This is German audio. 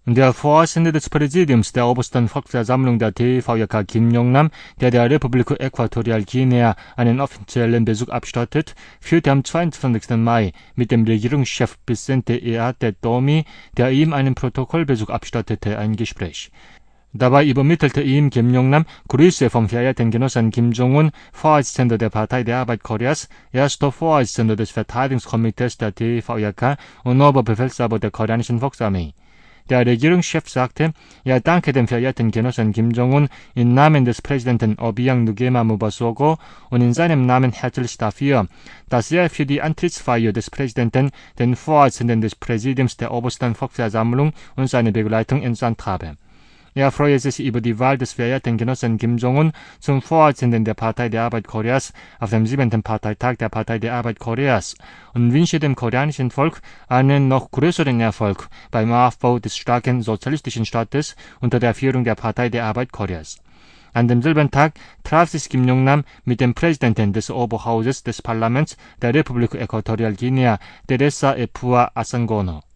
Der Vorsitzende des Präsidiums der obersten Volksversammlung der TVJK Kim Yong-nam, der der Republik Äquatorialguinea einen offiziellen Besuch abstattet, führte am 22. Mai mit dem Regierungschef Vicente Eate Domi, der ihm einen Protokollbesuch abstattete, ein Gespräch. Dabei übermittelte ihm Kim Yong-nam Grüße vom verehrten Genossen Kim Jong-un, Vorsitzender der Partei der Arbeit Koreas, erster Vorsitzender des Verteidigungskomitees der TVJK und Oberbefehlshaber der koreanischen Volksarmee. Der Regierungschef sagte, er danke dem verehrten Genossen Kim Jong-un im Namen des Präsidenten Obiang Nguema Mubasogo und in seinem Namen herzlich dafür, dass er für die Antrittsfeier des Präsidenten den Vorsitzenden des Präsidiums der obersten Volksversammlung und seine Begleitung entsandt habe. Er freue sich über die Wahl des verehrten Genossen Kim Jong-un zum Vorsitzenden der Partei der Arbeit Koreas auf dem 7. Parteitag der Partei der Arbeit Koreas und wünsche dem koreanischen Volk einen noch größeren Erfolg beim Aufbau des starken sozialistischen Staates unter der Führung der Partei der Arbeit Koreas. An demselben Tag traf sich Kim Yong-nam mit dem Präsidenten des Oberhauses des Parlaments der Republik Äquatorialguinea, Teresa Epua Asangono.